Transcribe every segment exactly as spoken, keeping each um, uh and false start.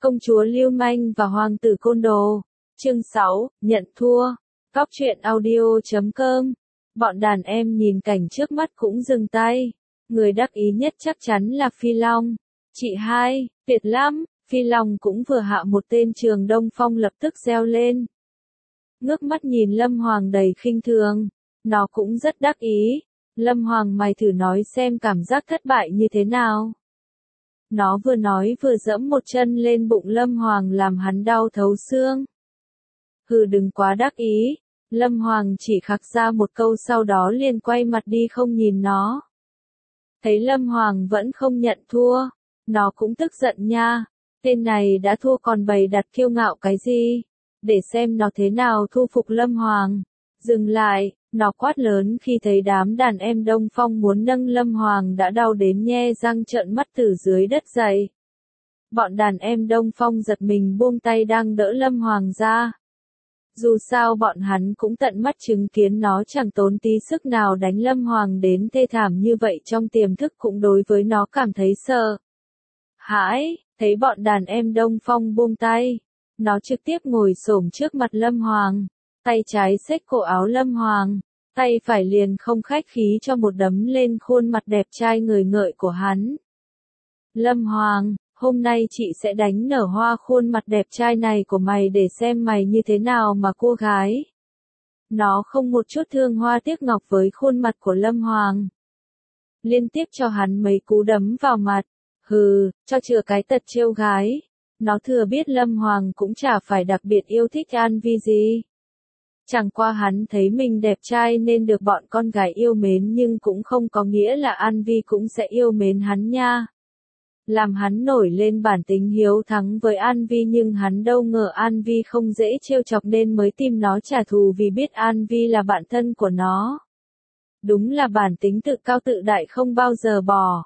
Công chúa Lưu Manh và Hoàng tử Côn Đồ. Chương sáu, nhận thua. Góc truyện audio chấm com. Bọn đàn em nhìn cảnh trước mắt cũng dừng tay. Người đắc ý nhất chắc chắn là Phi Long. Chị hai, tuyệt lắm. Phi Long cũng vừa hạ một tên Trường Đông Phong lập tức reo lên. Ngước mắt nhìn Lâm Hoàng đầy khinh thường. Nó cũng rất đắc ý. Lâm Hoàng, mày thử nói xem cảm giác thất bại như thế nào. Nó vừa nói vừa giẫm một chân lên bụng Lâm Hoàng làm hắn đau thấu xương. Hừ, đừng quá đắc ý. Lâm Hoàng chỉ khạc ra một câu sau đó liền quay mặt đi không nhìn nó. Thấy Lâm Hoàng vẫn không nhận thua. Nó cũng tức giận nha. Tên này đã thua còn bày đặt kiêu ngạo cái gì. Để xem nó thế nào thu phục Lâm Hoàng. Dừng lại, nó quát lớn khi thấy đám đàn em Đông Phong muốn nâng Lâm Hoàng đã đau đến nhe răng trợn mắt từ dưới đất dậy. Bọn đàn em Đông Phong giật mình buông tay đang đỡ Lâm Hoàng ra. Dù sao bọn hắn cũng tận mắt chứng kiến nó chẳng tốn tí sức nào đánh Lâm Hoàng đến thê thảm như vậy, trong tiềm thức cũng đối với nó cảm thấy sợ hãi. Thấy bọn đàn em Đông Phong buông tay, nó trực tiếp ngồi xổm trước mặt Lâm Hoàng. Tay trái xếch cổ áo Lâm Hoàng, tay phải liền không khách khí cho một đấm lên khuôn mặt đẹp trai người ngợi của hắn. Lâm Hoàng, hôm nay chị sẽ đánh nở hoa khuôn mặt đẹp trai này của mày để xem mày như thế nào mà cô gái. Nó không một chút thương hoa tiếc ngọc với khuôn mặt của Lâm Hoàng. Liên tiếp cho hắn mấy cú đấm vào mặt. Hừ, cho chừa cái tật trêu gái. Nó thừa biết Lâm Hoàng cũng chả phải đặc biệt yêu thích An Vi gì. Chẳng qua hắn thấy mình đẹp trai nên được bọn con gái yêu mến, nhưng cũng không có nghĩa là An Vi cũng sẽ yêu mến hắn nha. Làm hắn nổi lên bản tính hiếu thắng với An Vi, nhưng hắn đâu ngờ An Vi không dễ trêu chọc nên mới tìm nó trả thù vì biết An Vi là bạn thân của nó. Đúng là bản tính tự cao tự đại không bao giờ bỏ.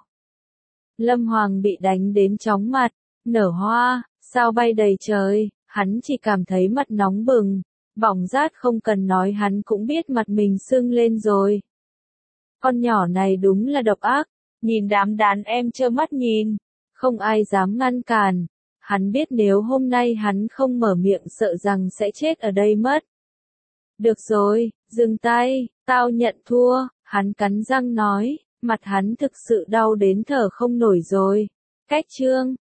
Lâm Hoàng bị đánh đến chóng mặt, nở hoa, sao bay đầy trời, hắn chỉ cảm thấy mặt nóng bừng. Bỏng rát không cần nói hắn cũng biết mặt mình sưng lên rồi. Con nhỏ này đúng là độc ác, nhìn đám đàn em trơ mắt nhìn, không ai dám ngăn cản. Hắn biết nếu hôm nay hắn không mở miệng sợ rằng sẽ chết ở đây mất. Được rồi, dừng tay, tao nhận thua, hắn cắn răng nói, mặt hắn thực sự đau đến thở không nổi rồi. Cách chương